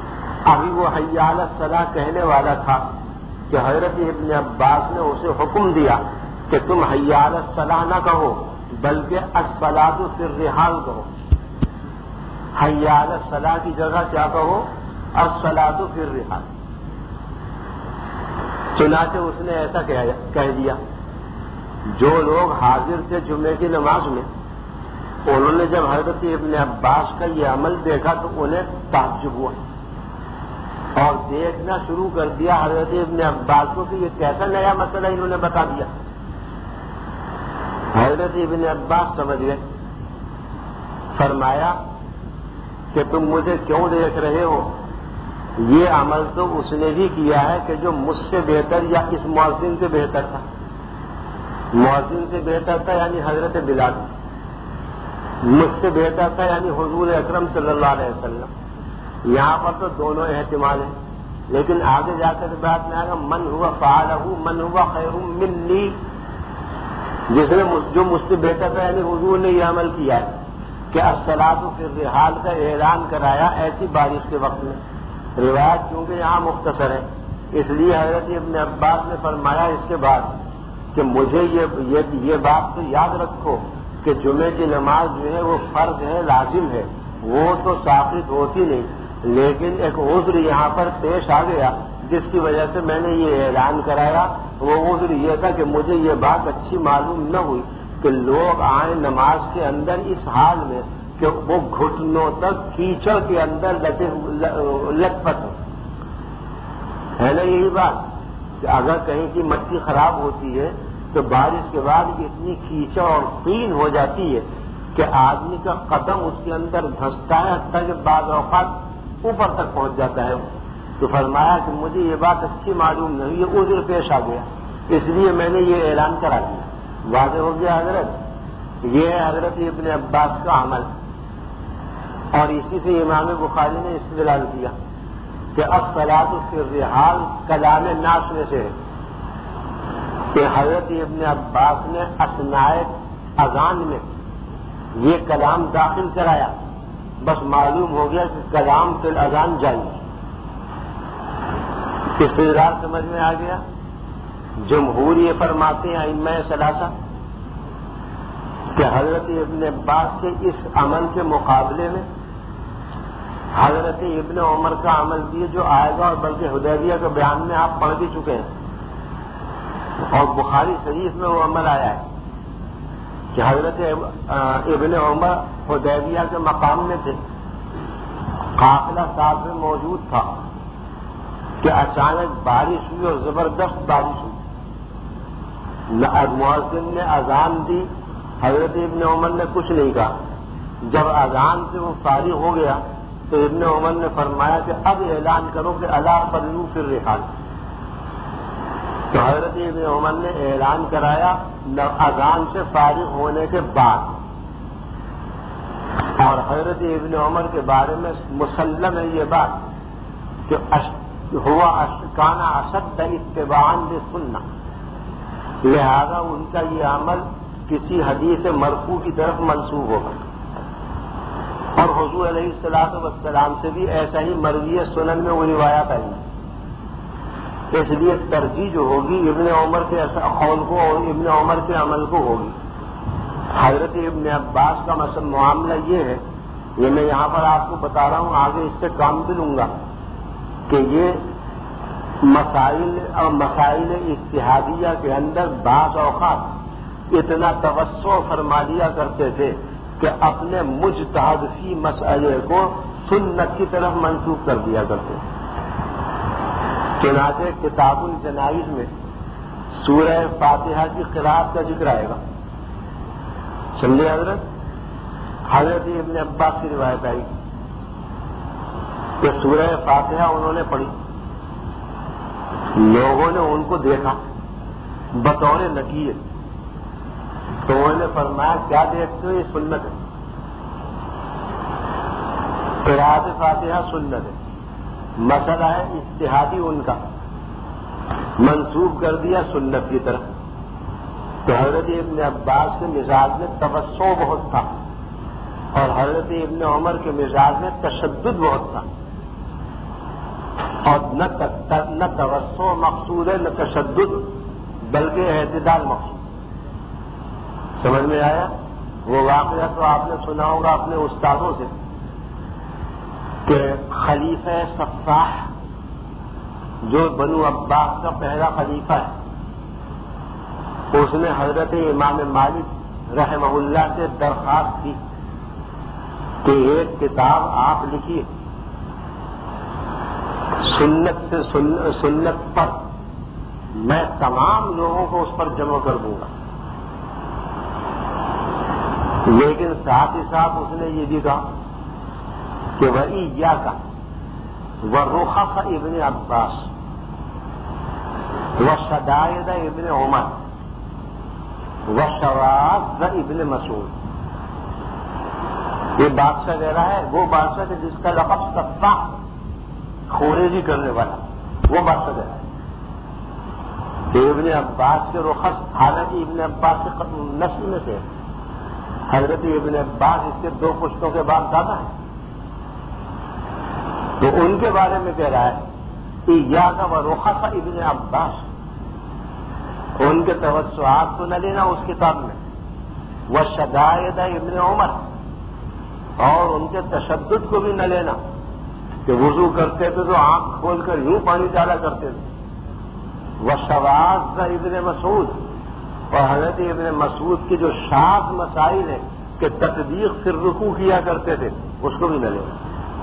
ابھی وہ حی علی الصلاۃ کہنے والا تھا کہ حضرت ابن عباس نے اسے حکم دیا کہ تم حی علی الصلاۃ نہ کہو بلکہ الصلاۃ فی الرحال کہو. حی علی الصلاۃ کی جگہ کیا کہو؟ الصلاۃ فی الرحال. چنانچہ اس نے ایسا کہہ دیا. جو لوگ حاضر تھے جمعے کی نماز میں انہوں نے جب حضرت ابن عباس کا یہ عمل دیکھا تو انہیں تعجب ہوا اور دیکھنا شروع کر دیا حضرت ابن عباس کو کہ یہ کیسا نیا مسئلہ انہوں نے بتا دیا. حضرت ابن عباس سمجھ گئے. فرمایا کہ تم مجھے کیوں دیکھ رہے ہو؟ یہ عمل تو اس نے بھی کیا ہے کہ جو مجھ سے بہتر یا اس مؤذن سے بہتر تھا. مؤذن سے بہتر تھا یعنی حضرت بلال، مجھ سے بہتر تھا یعنی حضور اکرم صلی اللہ علیہ وسلم. یہاں پر تو دونوں احتمال ہیں، لیکن آگے جا کر بات میں آئے گا من ہوا فعلہ من ہوا خیر منی. جس نے جو مجھ سے بہتر تھا یعنی حضور نے یہ عمل کیا ہے کہ الصلاۃ فی الرحال کا اعلان کرایا ایسی بارش کے وقت میں. روایت کیونکہ یہاں مختصر ہے اس لیے حضرت ابن عباس نے فرمایا اس کے بعد کہ مجھے یہ یہ, یہ بات تو یاد رکھو کہ جمعے کی نماز جو ہے وہ فرض ہے، لازم ہے، وہ تو ثابت ہوتی نہیں، لیکن ایک عذر یہاں پر پیش آ گیا جس کی وجہ سے میں نے یہ اعلان کرایا. وہ عذر یہ تھا کہ مجھے یہ بات اچھی معلوم نہ ہوئی کہ لوگ آئیں نماز کے اندر اس حال میں کہ وہ گھٹنوں تک کیچڑ کے اندر لٹ پٹ ہے نا. یہی بات کہ اگر کہیں کی مٹی خراب ہوتی ہے تو بارش کے بعد اتنی کیچڑ اور طین ہو جاتی ہے کہ آدمی کا قدم اس کے اندر دھنستا ہے حتیٰ کہ بعض اوقات اوپر تک پہنچ جاتا ہے. تو فرمایا کہ مجھے یہ بات اچھی معلوم نہیں، یہ عذر پیش آ گیا اس لیے میں نے یہ اعلان کرا دیا. واضح ہو گیا حضرت. یہ ہے حضرت ابن عباس کا عمل اور اسی سے امام بخاری نے استدلال کیا کہ الصلاۃ فی الرحال کلام ناس میں سے ہے کہ حضرت ابن عباس نے اثناء اذان میں یہ کلام داخل کرایا. بس معلوم ہو گیا کہ کلام فی الاذان جائز. استدلال سمجھ میں آ گیا. جمہور یہ فرماتے ہیں ائمہ ثلاثہ کہ حضرت ابن عباس کے اس عمل کے مقابلے میں حضرت ابن عمر کا عمل بھی جو آئے گا اور بلکہ حدیبیہ کے بیان میں آپ پڑھ بھی چکے ہیں اور بخاری شریف میں وہ عمل آیا ہے کہ حضرت ابن عمر حدیبیہ کے مقام میں تھے، قافلہ ساتھ میں موجود تھا کہ اچانک بارش ہوئی اور زبردست بارش ہوئی. مؤذن نے اذان دی، حضرت ابن عمر نے کچھ نہیں کہا. جب اذان سے وہ فارغ ہو گیا تو ابن عمر نے فرمایا کہ اب اعلان کرو کہ الا صلوا فی الرحال. تو حضرت ابن عمر نے اعلان کرایا اذان سے فارغ ہونے کے بعد. اور حضرت ابن عمر کے بارے میں مسلم ہے یہ بات کہ ہوا کانا اشد اتباعا للسنہ، لہذا ان کا یہ عمل کسی حدیث مرفوع کی طرف منسوب ہوگا. اور حضور علیہ الصلوۃ والسلام سے بھی ایسا ہی مروی سنن میں وہ روایات آئی. اس لیے ترجیح جو ہوگی ابن عمر کے قول کو اور ابن عمر کے عمل کو ہوگی. حضرت ابن عباس کا مثلا معاملہ یہ ہے، یہ میں یہاں پر آپ کو بتا رہا ہوں، آگے اس سے کام بھی لوں گا کہ یہ مسائل اور مسائل اجتہادیہ کے اندر بعض اوقات اتنا توسع فرما لیا کرتے تھے کہ اپنے مجتہد فی مسئلے کو سنت کی طرف منسوخ کر دیا کرتے. چنانچہ کتاب الجنائز میں سورہ فاتحہ کی قرأت کا ذکر آئے گا. سمجھے حضرت؟ حضرت ابن عباس کی روایت آئی کہ سورہ فاتحہ انہوں نے پڑھی، لوگوں نے ان کو دیکھا بطور نکیر، تو انہوں نے فرمایا کیا دیکھتے ہو؟ یہ سنت ہے، قرأت فاتحہ سنت ہے. مسئلہ ہے اجتہادی ان کا، منسوب کر دیا سنت کی طرف. تو حضرت ابن عباس کے مزاج میں توسع بہت تھا اور حضرت ابن عمر کے مزاج میں تشدد بہت تھا. اور نہ نہ توسع مقصود ہے نہ تشدد بلکہ اعتدال مقصود. سمجھ میں آیا؟ وہ واقعہ تو آپ نے سنا ہوگا اپنے استادوں سے کہ خلیفہ صفاح جو بنو عباس کا پہلا خلیفہ ہے، اس نے حضرت امام مالک رحمہ اللہ سے درخواست کی کہ ایک کتاب آپ لکھیے سنت سے سنت پر، میں تمام لوگوں کو اس پر جمع کر دوں گا. لیکن ساتھ ہی ساتھ اس نے یہ بھی کہا کہ وَإِيَّاكَ وَرُخَصَ ابن عباس وَشَدَائِدَ ابن عمر وَشَوَاذَ ابن مسعود. یہ بادشاہ کہہ رہا ہے، وہ بادشاہ کہ جس کا لقب صفاح خوریزی کرنے والا، وہ بادشاہ کہہ رہا ہے کہ ابن عباس کے رخص، حالانکہ ابن عباس کے نسل میں سے حضرت ابن عباس اس کے دو پشتوں کے بعد دادا ہیں، تو ان کے بارے میں کہہ رہا ہے کہ یا کا وہ رخص ابن عباس، ان کے توسعات کو نہ لینا اس کتاب میں، وہ شدائد ابن عمر، اور ان کے تشدد کو بھی نہ لینا کہ وضو کرتے تھے تو آنکھ کھول کر یوں پانی ڈالا کرتے تھے. وہ شواذ ابن مسعود، اور حضرت ابن مسعود کی جو شاذ مسائل ہیں کہ تطبیق پھر رکوع کیا کرتے تھے، اس کو بھی نہ لینا.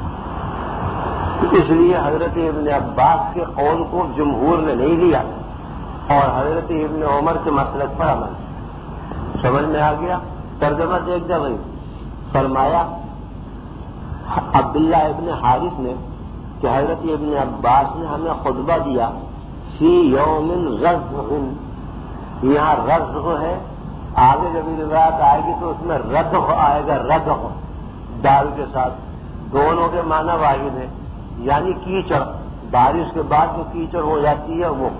اس لیے حضرت ابن عباس کے قول کو جمہور نے نہیں لیا اور حضرت ابن عمر کے مسلک پر عمل. سمجھ میں آ گیا؟ ترجمہ دیکھ جا بھائی. فرمایا عبداللہ ابن حارث نے کہ حضرت ابن عباس نے ہمیں خطبہ دیا فی یوم رزق، یہاں رزق ہے، آگے جب روایت آئے گی تو اس میں ردخ آئے گا، ردخ دال کے ساتھ، دونوں کے معنی واحد ہے، یعنی کیچڑ، بارش کے بعد جو کیچڑ ہو جاتی ہے وہ.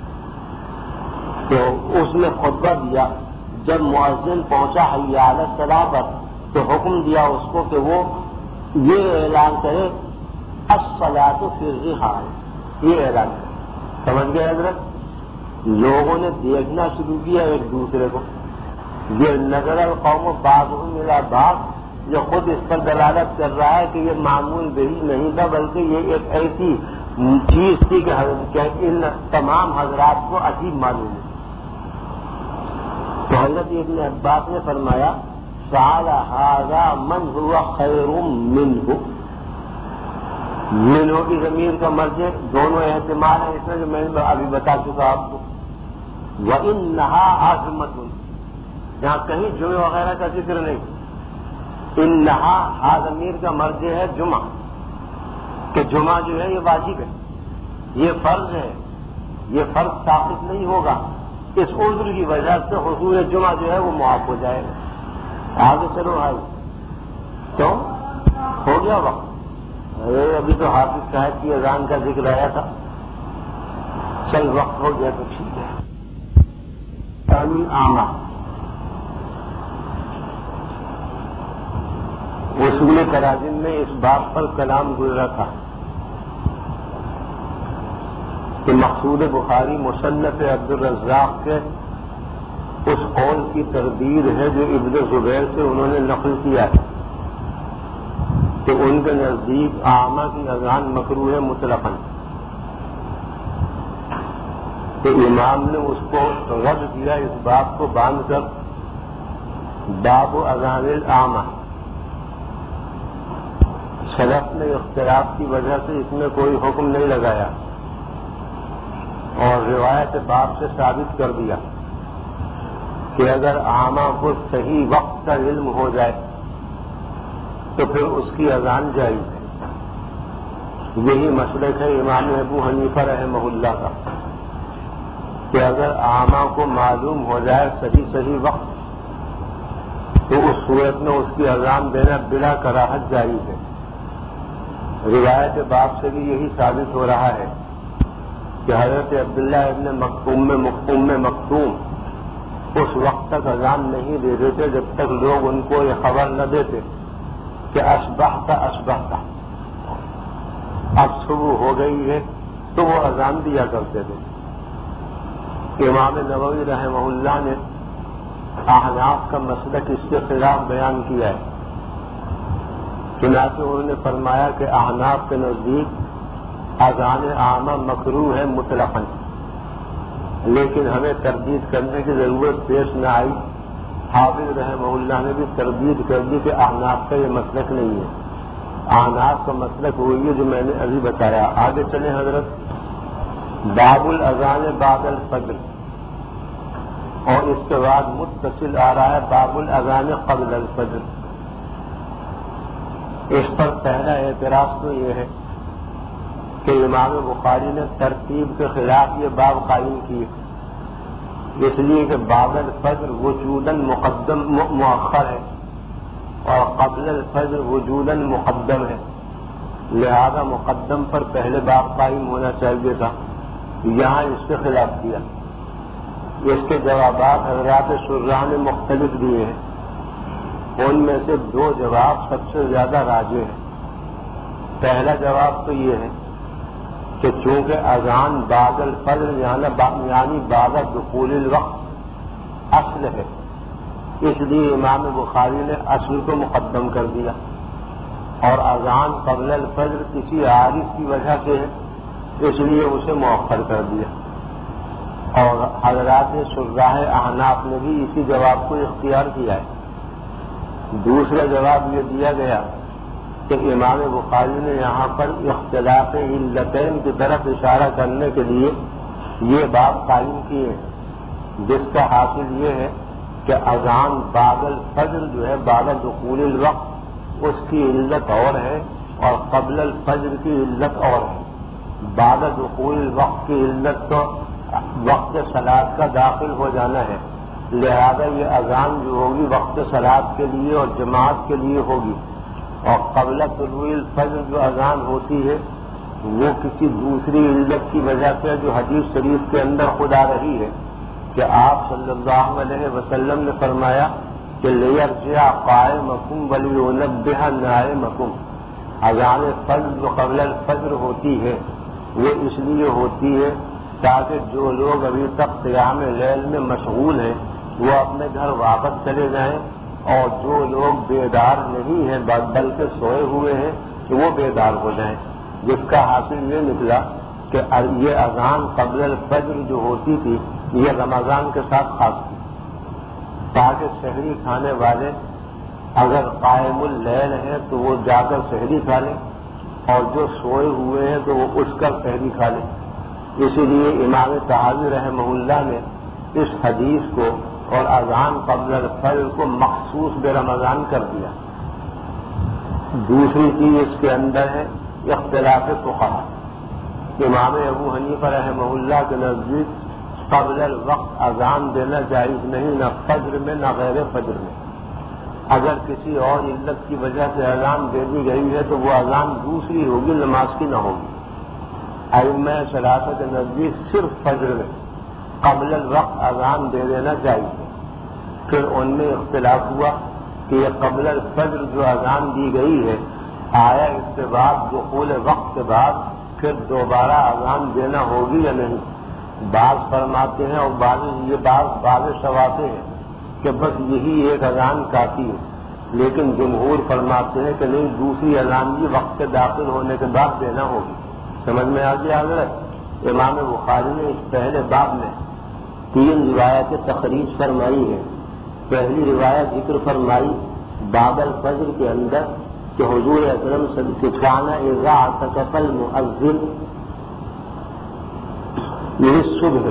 تو اس میں خطبہ دیا. جب مؤذن پہنچا حی علی الصلاۃ پر تو حکم دیا اس کو کہ وہ یہ اعلان کرے الصلاۃ فی الرحال، یہ اعلان کرے. سمجھ گئے حضرت؟ لوگوں نے دیکھنا شروع کیا ایک دوسرے کو. یہ نظر القوم بعضهم الی بعض جو خود اس پر دلالت کر رہا ہے کہ یہ معمول بہی نہیں تھا، بلکہ یہ ایک ایسی چیز تھی کہ ان تمام حضرات کو عجیب معلوم ہے. تو حضرت ابن عباس نے فرمایا سأل هذا من هو خیر منه. منه کی ضمیر کا مرجع دونوں احتمال ہیں اس میں جو میں نے ابھی بتا چکا آپ کو. وَإِنَّهَا عَظِمَةٌ، جہاں کہیں جمعہ وغیرہ کا ذکر نہیں. انها ہا ضمیر کا مرجع ہے جمعہ، کہ جمعہ جو ہے یہ واجب ہے، یہ فرض ہے، یہ فرض ثابت نہیں ہوگا. اس عذر کی وجہ سے حضور جمعہ جو ہے وہ معاف ہو جائے گا. آگے چلو بھائی. تو ہو گیا وقت. ارے ابھی تو حافظ صاحب کی اذان کا ذکر آیا تھا. چل وقت ہو گیا تو ٹھیک ہے. عامہ اصول تراجم میں اس بات پر کلام گزرا تھا کہ مقصود بخاری مصنف عبدالرزاق کے اس قول کی تردید ہے جو ابن زبیر سے انہوں نے نقل کیا ہے کہ ان کے نزدیک عامہ کی اذان مکروہ ہے مطلقاً. تو امام نے اس کو رد کیا اس بات کو باندھ کر باب اذان العامہ. سلف نے اختلاف کی وجہ سے اس میں کوئی حکم نہیں لگایا اور روایت باب سے ثابت کر دیا کہ اگر عامہ کو صحیح وقت کا علم ہو جائے تو پھر اس کی اذان جائز ہے. یہی مسلک ہے امام ابو حنیفہ رحمہ اللہ کا کہ اگر عامہ کو معلوم ہو جائے صحیح صحیح وقت تو اس صورت میں اس کی اذان دینا بلا کراہت جائز ہے. روایت باب سے بھی یہی ثابت ہو رہا ہے کہ حضرت عبداللہ ابن مکتوم ام مکتوم اس وقت تک اذان نہیں دے دیتے جب تک لوگ ان کو یہ خبر نہ دیتے کہ اشبحت اشبحت. اب صبح ہو گئی ہے تو وہ اذان دیا کرتے تھے۔ امام نووی رحمہ اللہ نے احناف کا مسلک اس کے خلاف بیان کیا ہے، چنانچہ انہوں نے فرمایا کہ احناف کے نزدیک اذان عامہ مکروہ ہے مطلقاً، لیکن ہمیں تردید کرنے کی ضرورت پیش نہ آئی۔ حافظ رحمہ اللہ نے بھی تردید کر دی کہ احناف کا یہ مسلک نہیں ہے، احناف کا مسلک وہی ہے جو میں نے ابھی بتایا۔ آگے چلیں حضرت۔ باب الاذان بعد الفجر، اور اس کے بعد متصل آ رہا ہے باب الاذان قبل الفجر۔ اس پر پہلا اعتراض تو یہ ہے کہ امام بخاری نے ترتیب کے خلاف یہ باب قائم کی، اس لیے کہ بعد الفجر وجوداً مقدم مؤخر ہے اور قبل الفجر وجوداً مقدم ہے، لہذا مقدم پر پہلے باب قائم ہونا چاہیے تھا، یہاں اس کے خلاف کیا۔ اس کے جوابات حضرات شراح نے مختلف دیے ہیں، ان میں سے دو جواب سب سے زیادہ راجح ہیں۔ پہلا جواب تو یہ ہے کہ چونکہ اذان بعد الفجر یعنی بعد دخول الوقت اصل ہے، اس لیے امام بخاری نے اصل کو مقدم کر دیا، اور اذان قبل الفجر کسی عارض کی وجہ سے ہے، اس لیے اسے مؤخر کر دیا۔ اور حضرات شراح احناف نے بھی اسی جواب کو اختیار کیا ہے۔ دوسرا جواب یہ دیا گیا کہ امام بخاری نے یہاں پر اختلاف علتین کی طرف اشارہ کرنے کے لیے یہ باب قائم کیے، جس کا حاصل یہ ہے کہ اذان بعد الفجر جو ہے بعد دخول الوقت اس کی علت اور ہے، اور قبل الفجر کی علت اور ہے۔ بعد دخول الوقت کی علت تو وقت صلاۃ کا داخل ہو جانا ہے، لہذا یہ اذان جو ہوگی وقت صلاۃ کے لیے اور جماعت کے لیے ہوگی، اور قبل طلوع الفجر جو اذان ہوتی ہے وہ کسی دوسری علت کی وجہ سے جو حدیث شریف کے اندر خود آ رہی ہے کہ آپ صلی اللہ علیہ وسلم نے فرمایا کہ لیرجع قائمکم ولینبہ نائمکم۔ اذان فجر جو قبل الفجر ہوتی ہے وہ اس لیے ہوتی ہے تاکہ جو لوگ ابھی تک قیام لیل میں مشغول ہیں وہ اپنے گھر واپس چلے جائیں، اور جو لوگ بیدار نہیں ہیں بلکہ سوئے ہوئے ہیں کہ وہ بیدار ہو جائیں، جس کا حاصل یہ نکلا کہ یہ اذان قبل الفجر جو ہوتی تھی یہ رمضان کے ساتھ خاص تھی، تاکہ سحری کھانے والے اگر قائم اللیل ہیں تو وہ جا کر سحری کھا لیں، اور جو سوئے ہوئے ہیں تو وہ اٹھ کر سحری کھا لیں۔ اسی لیے امام طحاوی رحمہ اللہ نے اس حدیث کو اور اذان قبل الفجر کو مخصوص بے رمضان کر دیا۔ دوسری چیز اس کے اندر ہے اختلاف فقہا۔ امام ابو حنیفہ رحمہ اللہ کے نزدیک قبل الوقت اذان دینا جائز نہیں، نہ فجر میں نہ غیر فجر میں۔ اگر کسی اور علت کی وجہ سے اذان دے دی گئی ہے تو وہ اذان دوسری ہوگی، نماز کی نہ ہوگی۔ ائمہ ثلاثہ کے نزدیک صرف فجر میں قبل الوقت اذان دے دینا چاہیے۔ پھر ان میں اختلاف ہوا کہ یہ قبل الفجر جو اذان دی گئی ہے آیا اس کے بعد دخول وقت کے بعد پھر دوبارہ اذان دینا ہوگی یا نہیں۔ بعض فرماتے ہیں اور بعض یہ بعض بعض شواتے ہیں کہ بس یہی ایک اذان کافی ہے، لیکن جمہور فرماتے ہیں کہ نہیں، دوسری اذان بھی وقت کے داخل ہونے کے بعد دینا ہوگی۔ سمجھ میں آ گیا حضرت؟ امام بخاری نے اس پہلے باب میں تین روایتیں تخریج فرمائی ہیں۔ پہلی روایت ذکر فرمائی بعد الفجر کے اندر کہ حضور اکرم صلی اللہ علیہ وسلم کان اذا اعتکف المؤذن للصبح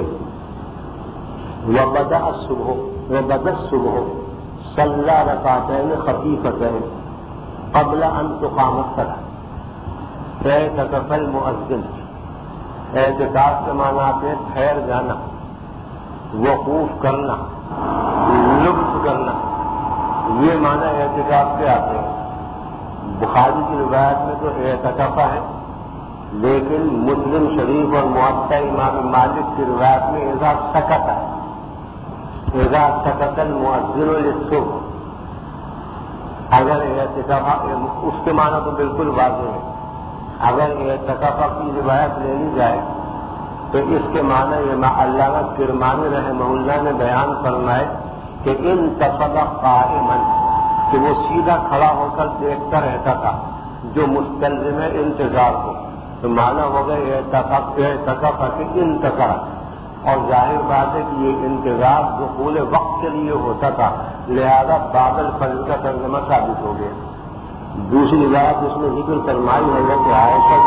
وبدأ الصبح وبدأ الصبح صلى ركعتين خفيفتين قبل ان تقام الصلاة۔ اعتکف المؤذن، اعتکاف کے معنی آتے ہیں ٹھہر جانا، وقوف کرنا، لطف کرنا، یہ معنی اعتکاف کے آتے ہیں۔ بخاری کی روایت میں تو اعتکاف ہے، لیکن مسلم شریف اور موطا امام مالک کی روایت میں اذا سکت ہے، اذا سکت المؤذن للصبح۔ اگر اعتکاف اس کے معنی تو بالکل واضح ہے، اگر اعتکاف کی روایت لے لی جائے تو اس کے معنی یہ علامہ کرمانی رحمہ اللہ نے بیان فرمائے کہ ان تصدق قائما کہ وہ سیدھا کھڑا ہو کر دیکھتا رہتا تھا جو مستلزم انتظار ہو، تو معنی ہو گئے اعتکاف اعتکاف کی انتظار، اور ظاہر بات ہے کہ یہ انتظار دخول وقت کے لیے ہوتا تھا، لہذا بعد الفجر کا ترجمہ ثابت ہو گیا۔ دوسری بات اس میں ذکر فرمائی ہے کہ عائشہ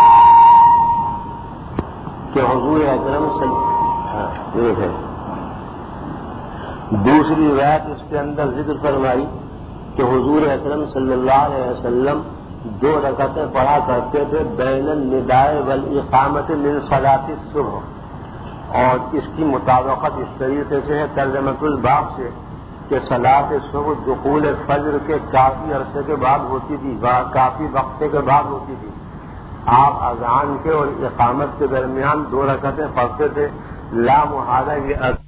کہ حضور اکرم صلی یہ ہے دوسری روایت اس کے اندر ذکر فرمائی کہ حضور اکرم صلی اللہ علیہ وسلم دو رکعتیں پڑھا کرتے تھے بین النداء والاقامۃ من صلاۃ الصبح، اور اس کی مطابقت اس طریقے سے ہے ترجمۃ الباب سے کہ صلاۃ صبح دخول فجر کے کافی عرصے کے بعد ہوتی تھی، کافی وقفے کے بعد ہوتی تھی۔ آپ اذان کے اور اقامت کے درمیان دو رکعتیں پڑھتے تھے، لا محالہ یہ